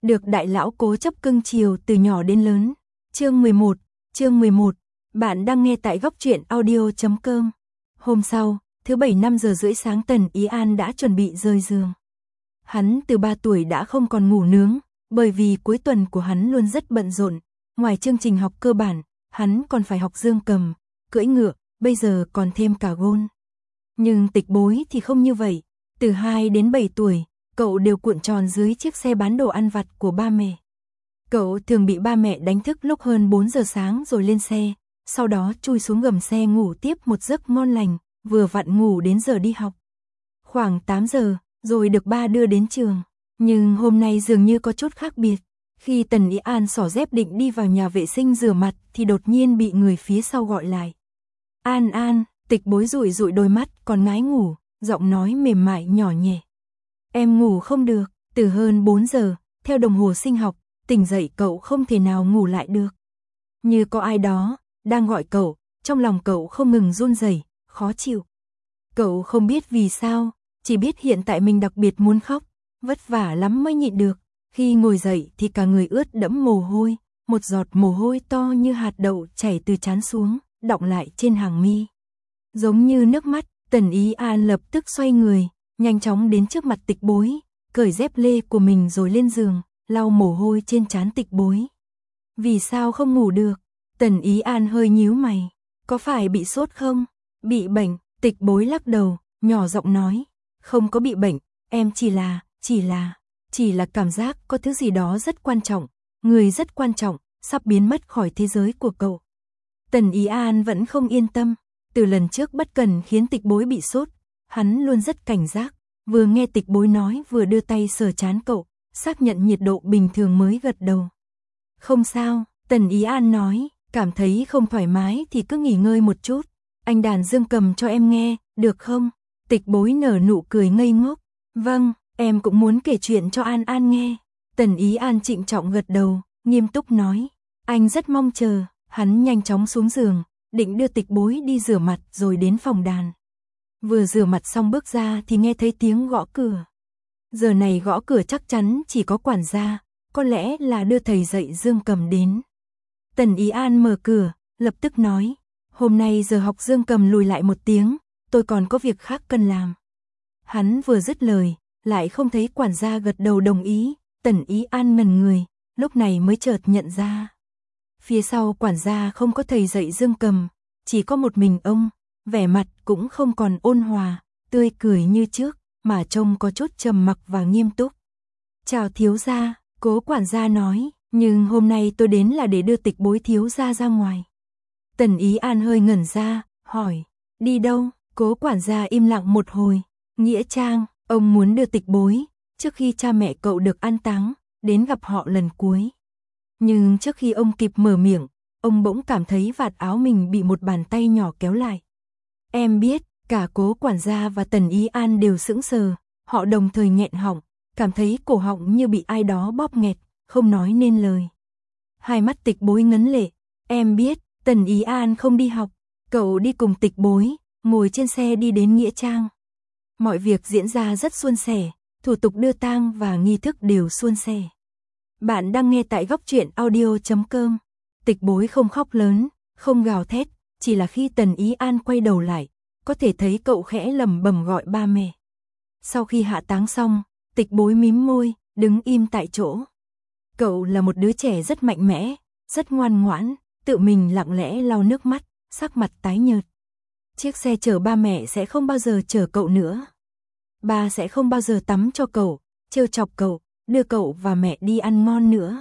được đại lão cố chấp cưng chiều từ nhỏ đến lớn. Chương 11, bạn đang nghe tại góc truyện audio.com. Hôm sau, thứ Bảy 5 giờ rưỡi sáng Tần Ý An đã chuẩn bị rời giường. Hắn từ 3 tuổi đã không còn ngủ nướng, bởi vì cuối tuần của hắn luôn rất bận rộn. Ngoài chương trình học cơ bản, hắn còn phải học dương cầm, cưỡi ngựa, bây giờ còn thêm cả gôn. Nhưng Tịch Bối thì không như vậy. Từ 2 đến 7 tuổi, cậu đều cuộn tròn dưới chiếc xe bán đồ ăn vặt của ba mẹ. Cậu thường bị ba mẹ đánh thức lúc hơn 4 giờ sáng rồi lên xe, sau đó chui xuống gầm xe ngủ tiếp một giấc ngon lành, vừa vặn ngủ đến giờ đi học. Khoảng 8 giờ, rồi được ba đưa đến trường. Nhưng hôm nay dường như có chút khác biệt. Khi Tần Ý An xỏ dép định đi vào nhà vệ sinh rửa mặt thì đột nhiên bị người phía sau gọi lại. An An, Tịch Bối dụi dụi đôi mắt còn ngái ngủ, giọng nói mềm mại nhỏ nhẹ. Em ngủ không được, từ hơn 4 giờ, theo đồng hồ sinh học, tỉnh dậy cậu không thể nào ngủ lại được. Như có ai đó đang gọi cậu, trong lòng cậu không ngừng run rẩy, khó chịu. Cậu không biết vì sao, chỉ biết hiện tại mình đặc biệt muốn khóc, vất vả lắm mới nhịn được. Khi ngồi dậy thì cả người ướt đẫm mồ hôi, một giọt mồ hôi to như hạt đậu chảy từ trán xuống, đọng lại trên hàng mi. Giống như nước mắt, Tần Ý An lập tức xoay người, nhanh chóng đến trước mặt Tịch Bối, cởi dép lê của mình rồi lên giường, lau mồ hôi trên trán Tịch Bối. Vì sao không ngủ được? Tần Ý An hơi nhíu mày. Có phải bị sốt không? Bị bệnh? Tịch Bối lắc đầu, nhỏ giọng nói. Không có bị bệnh, em chỉ là cảm giác có thứ gì đó rất quan trọng, người rất quan trọng, sắp biến mất khỏi thế giới của cậu. Tần Ý An vẫn không yên tâm. Từ lần trước bất cần khiến Tịch Bối bị sốt, hắn luôn rất cảnh giác. Vừa nghe Tịch Bối nói vừa đưa tay sờ trán cậu, xác nhận nhiệt độ bình thường mới gật đầu. Không sao, Tần Ý An nói, cảm thấy không thoải mái thì cứ nghỉ ngơi một chút. Anh đàn dương cầm cho em nghe, được không? Tịch Bối nở nụ cười ngây ngốc. Vâng, em cũng muốn kể chuyện cho An An nghe. Tần Ý An trịnh trọng gật đầu, nghiêm túc nói. Anh rất mong chờ. Hắn nhanh chóng xuống giường, định đưa Tịch Bối đi rửa mặt rồi đến phòng đàn. Vừa rửa mặt xong bước ra thì nghe thấy tiếng gõ cửa. Giờ này gõ cửa chắc chắn chỉ có quản gia, có lẽ là đưa thầy dạy dương cầm đến. Tần Ý An mở cửa, lập tức nói, hôm nay giờ học dương cầm lùi lại 1 tiếng, tôi còn có việc khác cần làm. Hắn vừa dứt lời, lại không thấy quản gia gật đầu đồng ý. Tần Ý An ngẩn người, lúc này mới chợt nhận ra. Phía sau quản gia không có thầy dạy dương cầm, chỉ có một mình ông, vẻ mặt cũng không còn ôn hòa, tươi cười như trước, mà trông có chút trầm mặc và nghiêm túc. Chào thiếu gia, Cố quản gia nói, nhưng hôm nay tôi đến là để đưa Tịch Bối thiếu gia ra ngoài. Tần Ý An hơi ngẩn ra, hỏi, đi đâu? Cố quản gia im lặng một hồi, nghĩa trang, ông muốn đưa Tịch Bối, trước khi cha mẹ cậu được an táng, đến gặp họ lần cuối. Nhưng trước khi ông kịp mở miệng, ông bỗng cảm thấy vạt áo mình bị một bàn tay nhỏ kéo lại. Em biết, cả Cố quản gia và Tần Ý An đều sững sờ, họ đồng thời nghẹn họng, cảm thấy cổ họng như bị ai đó bóp nghẹt, không nói nên lời. Hai mắt Tịch Bối ngấn lệ, em biết, Tần Ý An không đi học, cậu đi cùng Tịch Bối, ngồi trên xe đi đến nghĩa trang. Mọi việc diễn ra rất suôn sẻ, thủ tục đưa tang và nghi thức đều suôn sẻ. Bạn đang nghe tại góc truyện audio.com. Tịch Bối không khóc lớn, không gào thét, chỉ là khi Tần Ý An quay đầu lại, có thể thấy cậu khẽ lẩm bẩm gọi ba mẹ. Sau khi hạ táng xong, Tịch Bối mím môi, đứng im tại chỗ. Cậu là một đứa trẻ rất mạnh mẽ, rất ngoan ngoãn, tự mình lặng lẽ lau nước mắt, sắc mặt tái nhợt. Chiếc xe chở ba mẹ sẽ không bao giờ chở cậu nữa. Ba sẽ không bao giờ tắm cho cậu, trêu chọc cậu, đưa cậu và mẹ đi ăn ngon nữa.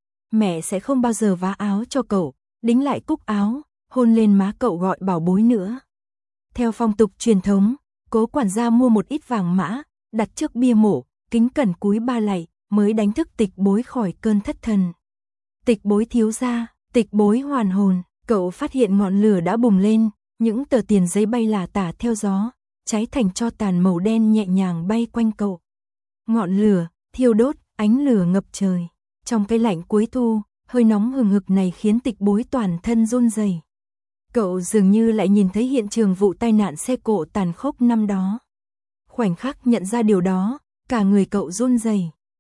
Mẹ sẽ không bao giờ vá áo cho cậu, đính lại cúc áo, hôn lên má cậu gọi bảo bối nữa. Theo phong tục truyền thống, Cố quản gia mua một ít vàng mã, đặt trước bia mộ, kính cẩn cúi ba lạy, mới đánh thức Tịch Bối khỏi cơn thất thần. Tịch Bối thiếu gia, Tịch Bối hoàn hồn, cậu phát hiện ngọn lửa đã bùng lên, những tờ tiền giấy bay lả tả theo gió, cháy thành tro tàn màu đen nhẹ nhàng bay quanh cậu. Ngọn lửa thiêu đốt, ánh lửa ngập trời. Trong cái lạnh cuối thu, hơi nóng hừng hực này khiến Tịch Bối toàn thân run rẩy. Cậu dường như lại nhìn thấy hiện trường vụ tai nạn xe cộ tàn khốc năm đó. Khoảnh khắc nhận ra điều đó, cả người cậu run rẩy.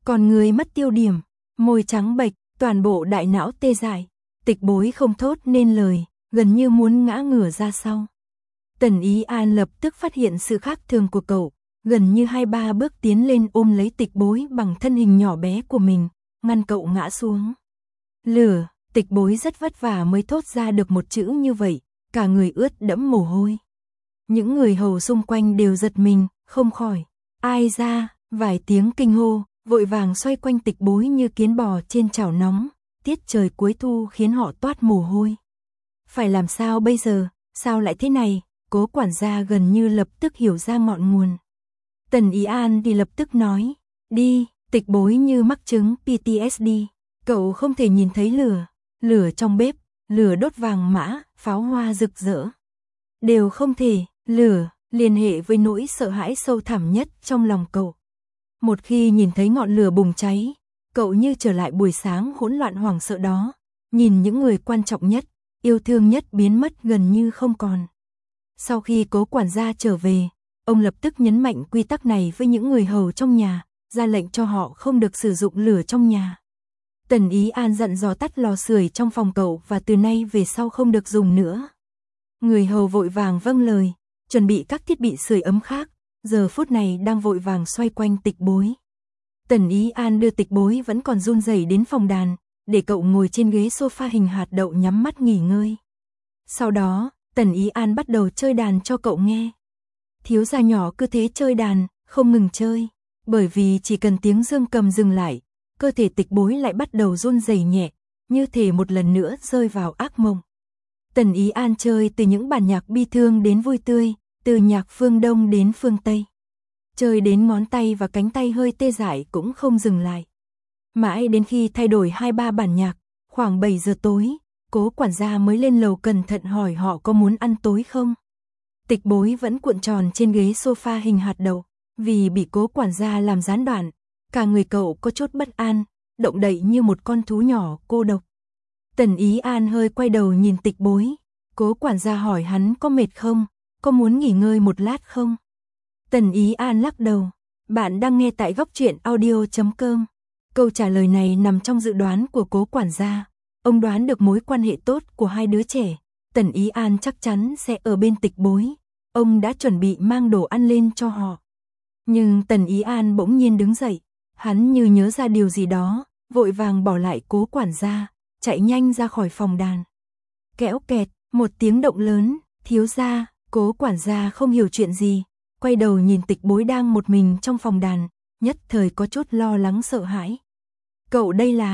Còn người mất tiêu điểm, môi trắng bệch, toàn bộ đại não tê dại. Tịch Bối không thốt nên lời, gần như muốn ngã ngửa ra sau. Tần Ý An lập tức phát hiện sự khác thường của cậu, gần như 2-3 bước tiến lên ôm lấy Tịch Bối bằng thân hình nhỏ bé của mình, ngăn cậu ngã xuống. Lửa, Tịch Bối rất vất vả mới thốt ra được một chữ như vậy, cả người ướt đẫm mồ hôi. Những người hầu xung quanh đều giật mình, không khỏi. Ai ra, vài tiếng kinh hô, vội vàng xoay quanh Tịch Bối như kiến bò trên chảo nóng, tiết trời cuối thu khiến họ toát mồ hôi. Phải làm sao bây giờ, sao lại thế này? Cố quản gia gần như lập tức hiểu ra ngọn nguồn. Tần Ý An thì lập tức nói, đi. Tịch Bối như mắc chứng PTSD, cậu không thể nhìn thấy lửa, lửa trong bếp, lửa đốt vàng mã, pháo hoa rực rỡ. Đều không thể, lửa liên hệ với nỗi sợ hãi sâu thẳm nhất trong lòng cậu. Một khi nhìn thấy ngọn lửa bùng cháy, cậu như trở lại buổi sáng hỗn loạn hoảng sợ đó, nhìn những người quan trọng nhất, yêu thương nhất biến mất gần như không còn. Sau khi Cố quản gia trở về, ông lập tức nhấn mạnh quy tắc này với những người hầu trong nhà, ra lệnh cho họ không được sử dụng lửa trong nhà. Tần Ý An dặn dò tắt lò sưởi trong phòng cậu và từ nay về sau không được dùng nữa. Người hầu vội vàng vâng lời, chuẩn bị các thiết bị sưởi ấm khác, giờ phút này đang vội vàng xoay quanh Tịch Bối. Tần Ý An đưa Tịch Bối vẫn còn run rẩy đến phòng đàn, để cậu ngồi trên ghế sofa hình hạt đậu nhắm mắt nghỉ ngơi. Sau đó, Tần Ý An bắt đầu chơi đàn cho cậu nghe. Thiếu gia nhỏ cứ thế chơi đàn, không ngừng chơi, bởi vì chỉ cần tiếng dương cầm dừng lại, cơ thể Tịch Bối lại bắt đầu run rẩy nhẹ, như thể một lần nữa rơi vào ác mộng. Tần Ý An chơi từ những bản nhạc bi thương đến vui tươi, từ nhạc phương Đông đến phương Tây. Chơi đến ngón tay và cánh tay hơi tê dại cũng không dừng lại. Mãi đến khi thay đổi 2-3 bản nhạc, khoảng 7 giờ tối, Cố quản gia mới lên lầu cẩn thận hỏi họ có muốn ăn tối không. Tịch Bối vẫn cuộn tròn trên ghế sofa hình hạt đậu, vì bị Cố quản gia làm gián đoạn, cả người cậu có chút bất an, động đậy như một con thú nhỏ cô độc. Tần Ý An hơi quay đầu nhìn Tịch Bối, Cố quản gia hỏi hắn có mệt không, có muốn nghỉ ngơi một lát không. Tần Ý An lắc đầu, bạn đang nghe tại góc truyện audio.com. Câu trả lời này nằm trong dự đoán của Cố quản gia. Ông đoán được mối quan hệ tốt của hai đứa trẻ, Tần Ý An chắc chắn sẽ ở bên Tịch Bối. Ông đã chuẩn bị mang đồ ăn lên cho họ. Nhưng Tần Ý An bỗng nhiên đứng dậy, hắn như nhớ ra điều gì đó, vội vàng bỏ lại Cố quản gia, chạy nhanh ra khỏi phòng đàn. Kẽo kẹt, một tiếng động lớn, thiếu gia. Cố quản gia không hiểu chuyện gì, quay đầu nhìn Tịch Bối đang một mình trong phòng đàn, nhất thời có chút lo lắng sợ hãi. Cậu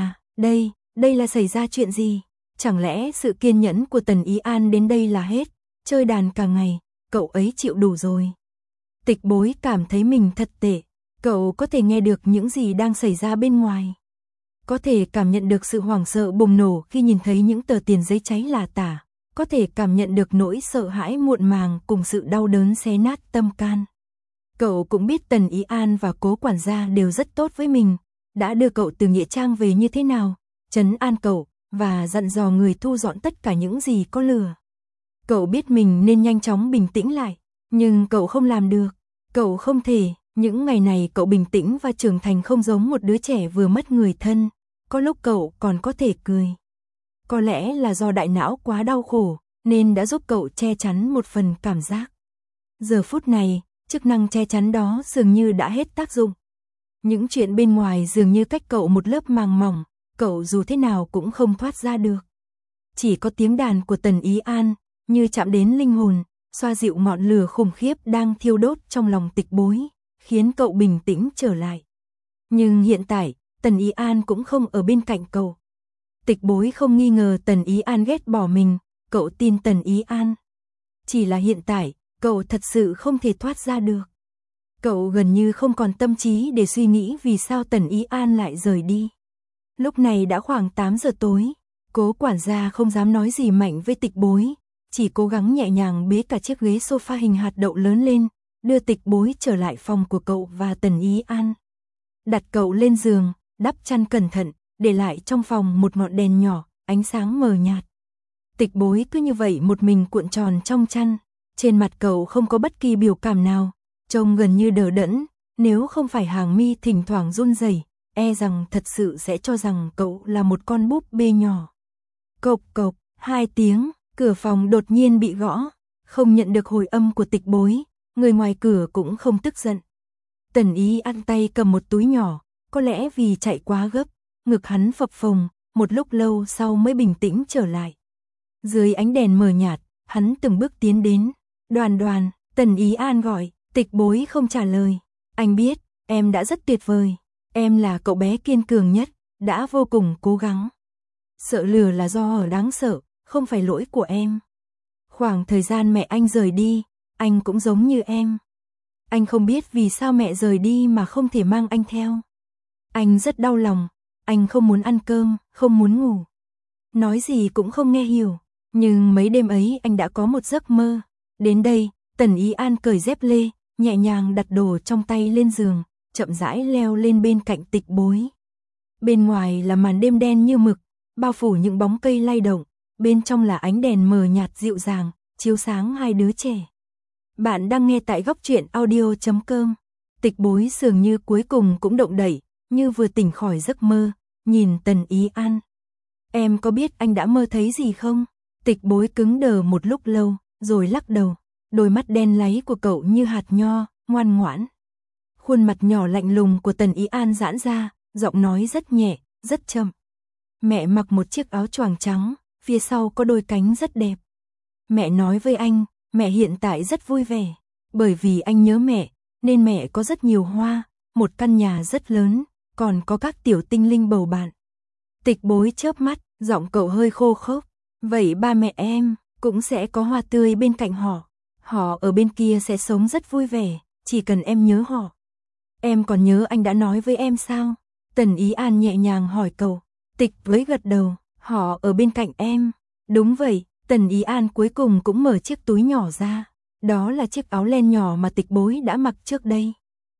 đây là xảy ra chuyện gì? Chẳng lẽ sự kiên nhẫn của Tần Ý An đến đây là hết, chơi đàn cả ngày, cậu ấy chịu đủ rồi. Tịch Bối cảm thấy mình thật tệ, cậu có thể nghe được những gì đang xảy ra bên ngoài. Có thể cảm nhận được sự hoảng sợ bùng nổ khi nhìn thấy những tờ tiền giấy cháy lả tả. Có thể cảm nhận được nỗi sợ hãi muộn màng cùng sự đau đớn xé nát tâm can. Cậu cũng biết Tần Ý An và Cố quản gia đều rất tốt với mình, đã đưa cậu từ nghĩa trang về như thế nào, trấn an cậu, và dặn dò người thu dọn tất cả những gì có lửa. Cậu biết mình nên nhanh chóng bình tĩnh lại, nhưng cậu không làm được, cậu không thể, những ngày này cậu bình tĩnh và trưởng thành không giống một đứa trẻ vừa mất người thân, có lúc cậu còn có thể cười. Có lẽ là do đại não quá đau khổ, nên đã giúp cậu che chắn một phần cảm giác. Giờ phút này, chức năng che chắn đó dường như đã hết tác dụng. Những chuyện bên ngoài dường như cách cậu một lớp màng mỏng, cậu dù thế nào cũng không thoát ra được. Chỉ có tiếng đàn của Tần Ý An, như chạm đến linh hồn, xoa dịu ngọn lửa khủng khiếp đang thiêu đốt trong lòng Tịch Bối, khiến cậu bình tĩnh trở lại. Nhưng hiện tại, Tần Ý An cũng không ở bên cạnh cậu. Tịch Bối không nghi ngờ Tần Ý An ghét bỏ mình, cậu tin Tần Ý An. Chỉ là hiện tại, cậu thật sự không thể thoát ra được. Cậu gần như không còn tâm trí để suy nghĩ vì sao Tần Ý An lại rời đi. Lúc này đã khoảng 8 giờ tối, Cố quản gia không dám nói gì mạnh với Tịch Bối, chỉ cố gắng nhẹ nhàng bế cả chiếc ghế sofa hình hạt đậu lớn lên, đưa Tịch Bối trở lại phòng của cậu và Tần Ý An. Đặt cậu lên giường, đắp chăn cẩn thận, để lại trong phòng một ngọn đèn nhỏ, ánh sáng mờ nhạt. Tịch Bối cứ như vậy một mình cuộn tròn trong chăn, trên mặt cậu không có bất kỳ biểu cảm nào, trông gần như đờ đẫn, nếu không phải hàng mi thỉnh thoảng run rẩy, e rằng thật sự sẽ cho rằng cậu là một con búp bê nhỏ. Cộc cộc, 2 tiếng, cửa phòng đột nhiên bị gõ, không nhận được hồi âm của Tịch Bối, người ngoài cửa cũng không tức giận. Tần Ý An tay cầm một túi nhỏ, có lẽ vì chạy quá gấp, ngực hắn phập phồng, một lúc lâu sau mới bình tĩnh trở lại. Dưới ánh đèn mờ nhạt, hắn từng bước tiến đến. Đoàn Đoàn, Tần Ý An gọi, Tịch Bối không trả lời. Anh biết, em đã rất tuyệt vời. Em là cậu bé kiên cường nhất, đã vô cùng cố gắng. Sợ lừa là do ở đáng sợ, không phải lỗi của em. Khoảng thời gian mẹ anh rời đi, anh cũng giống như em. Anh không biết vì sao mẹ rời đi mà không thể mang anh theo. Anh rất đau lòng, anh không muốn ăn cơm, không muốn ngủ. Nói gì cũng không nghe hiểu, nhưng mấy đêm ấy anh đã có một giấc mơ. Đến đây, Tần Ý An cởi dép lê, nhẹ nhàng đặt đồ trong tay lên giường, chậm rãi leo lên bên cạnh Tịch Bối. Bên ngoài là màn đêm đen như mực, bao phủ những bóng cây lay động, bên trong là ánh đèn mờ nhạt dịu dàng, chiếu sáng hai đứa trẻ. Bạn đang nghe tại góc truyện audio.com. Tịch Bối dường như cuối cùng cũng động đậy, như vừa tỉnh khỏi giấc mơ, nhìn Tần Ý An. Em có biết anh đã mơ thấy gì không? Tịch Bối cứng đờ một lúc lâu, rồi lắc đầu. Đôi mắt đen láy của cậu như hạt nho, ngoan ngoãn. Khuôn mặt nhỏ lạnh lùng của Tần Ý An giãn ra, giọng nói rất nhẹ, rất chậm. Mẹ mặc một chiếc áo choàng trắng, phía sau có đôi cánh rất đẹp. Mẹ nói với anh, mẹ hiện tại rất vui vẻ. Bởi vì anh nhớ mẹ, nên mẹ có rất nhiều hoa, một căn nhà rất lớn, còn có các tiểu tinh linh bầu bạn. Tịch Bối chớp mắt, giọng cậu hơi khô khốc. Vậy ba mẹ em cũng sẽ có hoa tươi bên cạnh họ. Họ ở bên kia sẽ sống rất vui vẻ, chỉ cần em nhớ họ. Em còn nhớ anh đã nói với em sao? Tần Ý An nhẹ nhàng hỏi cậu. Tịch Bối gật đầu, họ ở bên cạnh em. Đúng vậy, Tần Ý An cuối cùng cũng mở chiếc túi nhỏ ra. Đó là chiếc áo len nhỏ mà Tịch Bối đã mặc trước đây.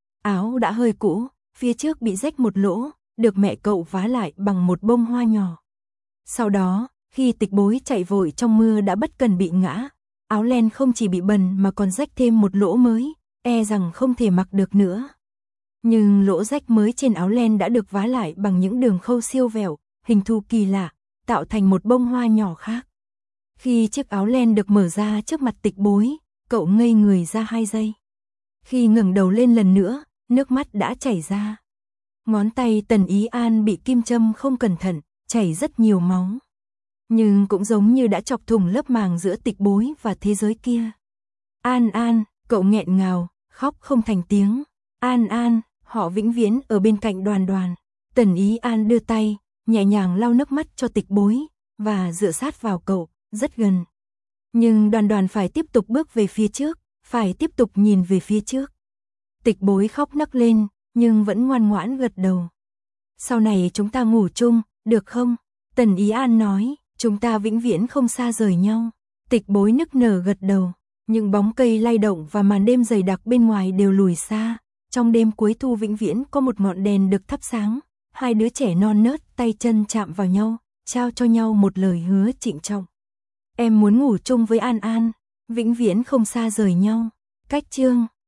Áo đã hơi cũ, phía trước bị rách một lỗ, được mẹ cậu vá lại bằng một bông hoa nhỏ. Sau đó, khi Tịch Bối chạy vội trong mưa đã bất cần bị ngã, áo len không chỉ bị bẩn mà còn rách thêm một lỗ mới, e rằng không thể mặc được nữa. Nhưng lỗ rách mới trên áo len đã được vá lại bằng những đường khâu siêu vẹo, hình thù kỳ lạ, tạo thành một bông hoa nhỏ khác. Khi chiếc áo len được mở ra trước mặt Tịch Bối, cậu ngây người ra 2 giây. Khi ngẩng đầu lên lần nữa, nước mắt đã chảy ra. Ngón tay Tần Ý An bị kim châm không cẩn thận, chảy rất nhiều máu. Nhưng cũng giống như đã chọc thủng lớp màng giữa Tịch Bối và thế giới kia. An An, cậu nghẹn ngào, khóc không thành tiếng. An An, họ vĩnh viễn ở bên cạnh Đoàn Đoàn. Tần Ý An đưa tay, nhẹ nhàng lau nước mắt cho Tịch Bối, và dựa sát vào cậu, rất gần. Nhưng Đoàn Đoàn phải tiếp tục bước về phía trước, phải tiếp tục nhìn về phía trước. Tịch Bối khóc nấc lên, nhưng vẫn ngoan ngoãn gật đầu. Sau này chúng ta ngủ chung, được không? Tần Ý An nói, chúng ta vĩnh viễn không xa rời nhau. Tịch Bối nức nở gật đầu, những bóng cây lay động và màn đêm dày đặc bên ngoài đều lùi xa. Trong đêm cuối thu vĩnh viễn có một ngọn đèn được thắp sáng, hai đứa trẻ non nớt tay chân chạm vào nhau, trao cho nhau một lời hứa trịnh trọng. Em muốn ngủ chung với An An, vĩnh viễn không xa rời nhau. Cách chương